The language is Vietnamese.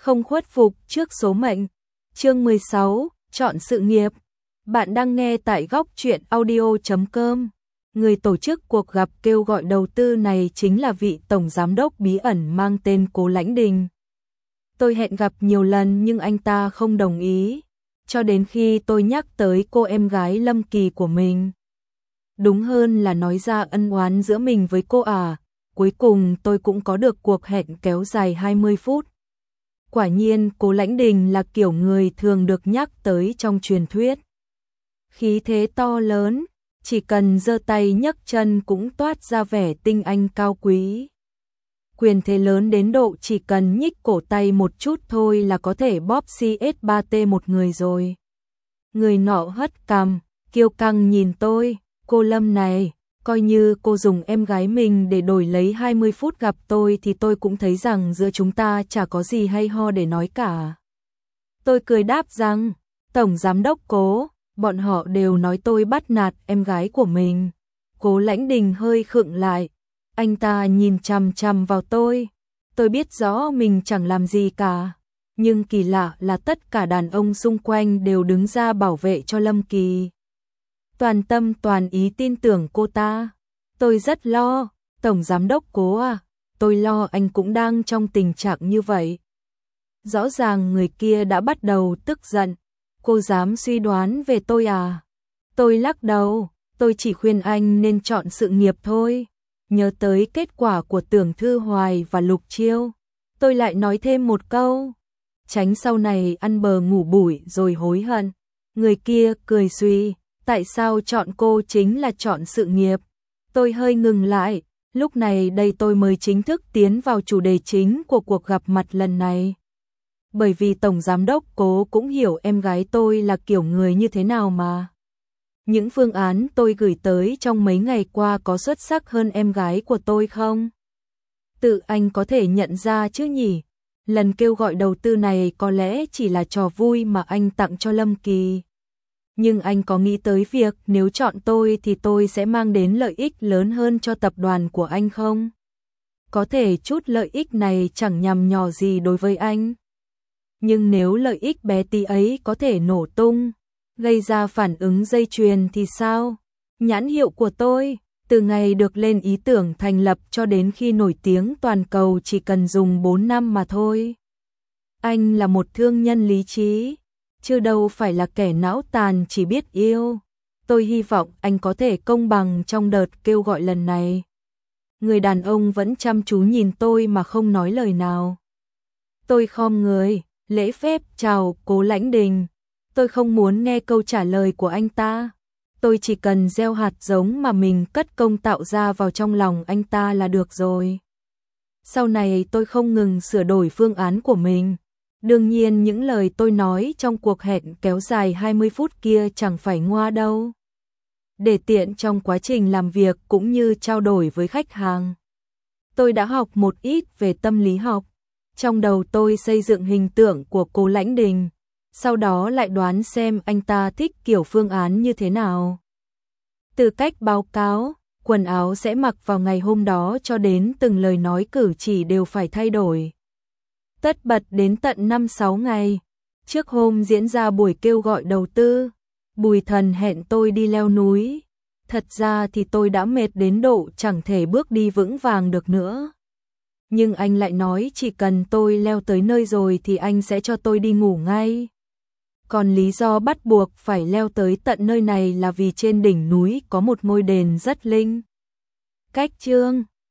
Không khuất phục trước số mệnh. Chương 16, chọn sự nghiệp. Bạn đang nghe tại góc truyện audio.com. Người tổ chức cuộc gặp kêu gọi đầu tư này chính là vị tổng giám đốc bí ẩn mang tên Cố Lãnh Đình. Tôi hẹn gặp nhiều lần nhưng anh ta không đồng ý, cho đến khi tôi nhắc tới cô em gái Lâm Kỳ của mình. Đúng hơn là nói ra ân oán giữa mình với cô cuối cùng tôi cũng có được cuộc hẹn kéo dài 20 phút. Quả nhiên Cố Lãnh Đình là kiểu người thường được nhắc tới trong truyền thuyết. Khí thế to lớn, chỉ cần giơ tay nhấc chân cũng toát ra vẻ tinh anh cao quý. Quyền thế lớn đến độ chỉ cần nhích cổ tay một chút thôi là có thể bóp CS3T một người rồi. Người nọ hất cằm, kiêu căng nhìn tôi, cô Lâm này, coi như cô dùng em gái mình để đổi lấy 20 phút gặp tôi thì tôi cũng thấy rằng giữa chúng ta chả có gì hay ho để nói cả. Tôi cười đáp rằng, Tổng Giám đốc Cố, bọn họ đều nói tôi bắt nạt em gái của mình. Cố Lãnh Đình hơi khựng lại, anh ta nhìn chằm chằm vào tôi biết rõ mình chẳng làm gì cả. Nhưng kỳ lạ là tất cả đàn ông xung quanh đều đứng ra bảo vệ cho Lâm Kỳ. Toàn tâm toàn ý tin tưởng cô ta. Tôi rất lo, Tổng Giám đốc Cố tôi lo anh cũng đang trong tình trạng như vậy. Rõ ràng người kia đã bắt đầu tức giận. Cô dám suy đoán về tôi Tôi lắc đầu, tôi chỉ khuyên anh nên chọn sự nghiệp thôi. Nhớ tới kết quả của Tưởng Thư Hoài và Lục Chiêu, tôi lại nói thêm một câu, tránh sau này ăn bờ ngủ bụi rồi hối hận. Người kia cười suy, tại sao chọn cô chính là chọn sự nghiệp? Tôi hơi ngừng lại, lúc này đây tôi mới chính thức tiến vào chủ đề chính của cuộc gặp mặt lần này. Bởi vì Tổng Giám đốc Cố cũng hiểu em gái tôi là kiểu người như thế nào mà. Những phương án tôi gửi tới trong mấy ngày qua có xuất sắc hơn em gái của tôi không? Tự anh có thể nhận ra chứ nhỉ? Lần kêu gọi đầu tư này có lẽ chỉ là trò vui mà anh tặng cho Lâm Kỳ. Nhưng anh có nghĩ tới việc nếu chọn tôi thì tôi sẽ mang đến lợi ích lớn hơn cho tập đoàn của anh không? Có thể chút lợi ích này chẳng nhằm nhò gì đối với anh. Nhưng nếu lợi ích bé tí ấy có thể nổ tung, gây ra phản ứng dây chuyền thì sao? Nhãn hiệu của tôi, từ ngày được lên ý tưởng thành lập cho đến khi nổi tiếng toàn cầu chỉ cần dùng 4 năm mà thôi. Anh là một thương nhân lý trí, chứ đâu phải là kẻ não tàn chỉ biết yêu. Tôi hy vọng anh có thể công bằng trong đợt kêu gọi lần này. Người đàn ông vẫn chăm chú nhìn tôi mà không nói lời nào. Tôi khom người, lễ phép chào Cố Lãnh Đình. Tôi không muốn nghe câu trả lời của anh ta. Tôi chỉ cần gieo hạt giống mà mình cất công tạo ra vào trong lòng anh ta là được rồi. Sau này tôi không ngừng sửa đổi phương án của mình. Đương nhiên những lời tôi nói trong cuộc hẹn kéo dài 20 phút kia chẳng phải ngoa đâu. Để tiện trong quá trình làm việc cũng như trao đổi với khách hàng. Tôi đã học một ít về tâm lý học. Trong đầu tôi xây dựng hình tượng của Cố Lãnh Đình. Sau đó lại đoán xem anh ta thích kiểu phương án như thế nào. Từ cách báo cáo, quần áo sẽ mặc vào ngày hôm đó cho đến từng lời nói cử chỉ đều phải thay đổi. Tất bật đến tận 5-6 ngày. Trước hôm diễn ra buổi kêu gọi đầu tư, Bùi Thần hẹn tôi đi leo núi. Thật ra thì tôi đã mệt đến độ chẳng thể bước đi vững vàng được nữa. Nhưng anh lại nói chỉ cần tôi leo tới nơi rồi thì anh sẽ cho tôi đi ngủ ngay. Còn lý do bắt buộc phải leo tới tận nơi này là vì trên đỉnh núi có một ngôi đền rất linh. Cách chương